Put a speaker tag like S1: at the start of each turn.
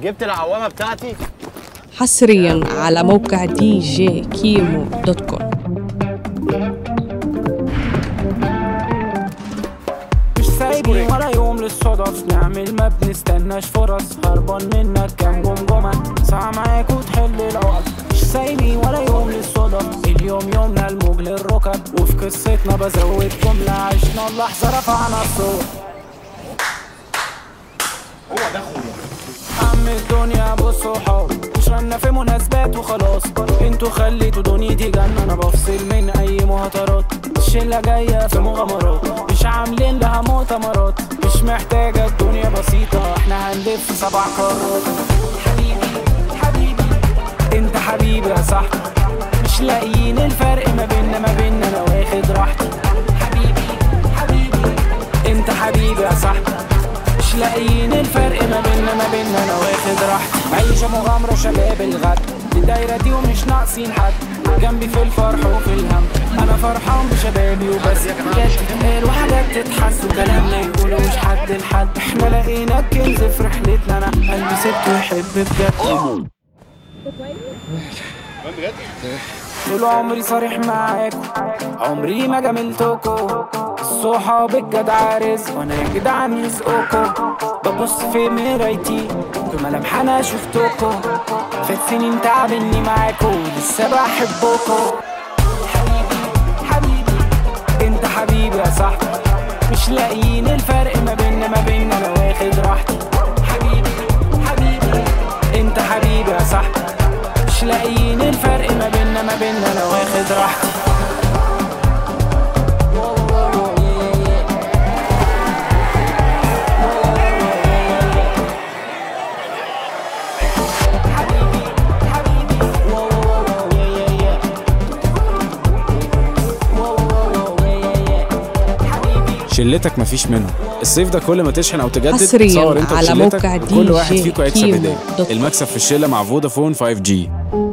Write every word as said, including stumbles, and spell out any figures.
S1: جبت العوامة بتاعتي
S2: حصريا على موقع دي جي كيمو دوت كوم.
S3: مش سايبين ولا يوم للصدف، نعمل ما بنستناش فرص، هربان منك كام جمجمة ساعة معاك وتحل العقد. مش سايبين ولا يوم للصدف، اليوم يومنا الموج للركب، وفي قصتنا بزود جملة عشنا اللحظة رفعنا الصوت.
S1: هو ده خويا
S3: عم الدنيا بصوا حب، مش رنا في مناسبات وخلاص، انتوا خليتوا دنيتي جنة، انا بفصل من اي مهاترات، الشلة جاية في مغامرات، مش عاملين لها مؤتمرات، مش محتاجة الدنيا بسيطة، احنا هنلف سبع قارات. حبيبي حبيبي انت حبيبي يا صاحبي، مش لاقيين الفرق ما بيننا ما بيننا انا واخد راحتي. حبيبي حبيبي انت حبيبي يا صاحبي، مش لاقيين الفرق ما بيننا ما بيننا انا واخد راحتي. عايشة مغامرة شباب الغد، الدايرة دي ومش ناقصين حد، جنبي في الفرح وفي الهم، انا فرحان بشبابي وبس، حاجات تتقال وحاجات تتحس وكلام ما يقولوش حد لحد، احنا لقينا الكنز في رحلتنا، انا قلبي سبته يحب بجد. طول عمري صريح معاكم، عمري ما جاملتكم، الصحاب الجدع رزق وانا جدعان رزقكم، ببص في مرايتي في ملامح انا شفتكم، فات سنين تعب اني معاكم لسه بحبكم. حبيبي حبيبي انت حبيبي يا صاحبي، مش لاقيين الفرق ما بيننا ما بيننا انا واخد راحتي. حبيبي حبيبي انت حبيبي يا صاحبي، مش لاقيين الفرق ما بيننا ما بيننا انا واخد راحتي.
S4: شلتك مفيش منهم، الصيف ده كل ما تشحن او تجدد
S2: حصرياً
S4: تصور انت
S2: على
S4: وشلتك
S2: موقع
S4: وكل واحد
S2: دي جي
S4: فيكم هيكسب
S2: كيمو
S4: هديه.
S2: دوت كوم.
S4: المكسب في الشله مع فودافون فايف جي.